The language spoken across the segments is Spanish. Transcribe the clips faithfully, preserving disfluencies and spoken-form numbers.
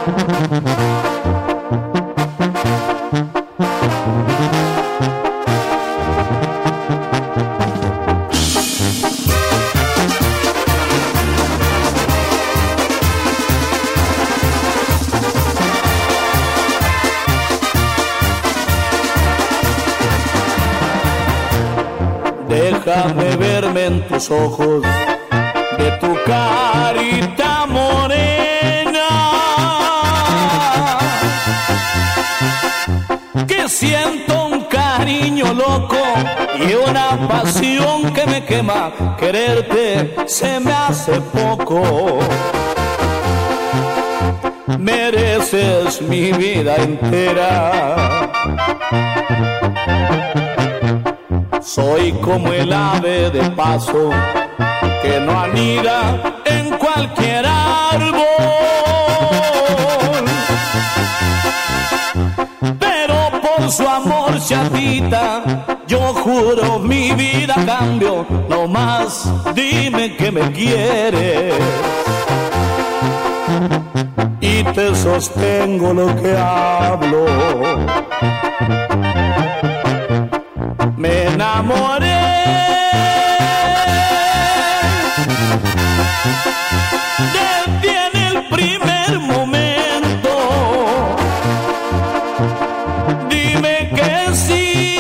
Déjame verme en tus ojos, de tu carita morena, que siento un cariño loco y una pasión que me quema. Quererte se me hace poco. Mereces mi vida entera. Soy como el ave de paso que no anida en cualquier árbol, pero por su amor chatita yo juro mi vida a cambio. No más dime que me quieres y te sostengo lo que hablo. Me enamoré de ti en el primer momento. Dime que sí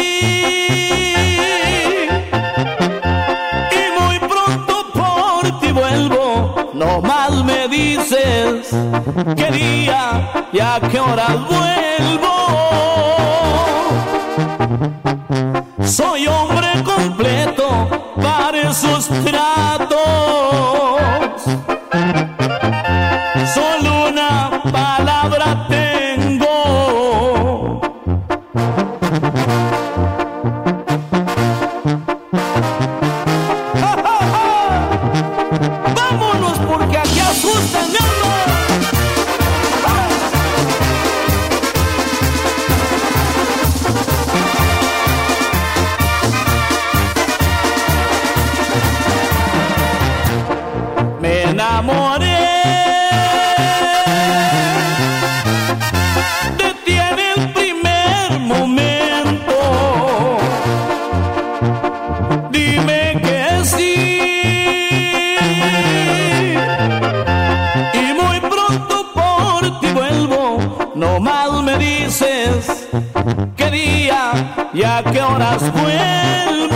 y muy pronto por ti vuelvo. No más me dices qué día y a qué horas vuelvo. Soy hombre completo para esos tratos. Solo una palabra tengo. ¡Ja, ja, ja! ¡Vámonos porque aquí asustan mi alma! Me enamoré de ti en el primer momento. Dime que sí y muy pronto por ti vuelvo. No más me dices qué día y a qué horas vuelvo.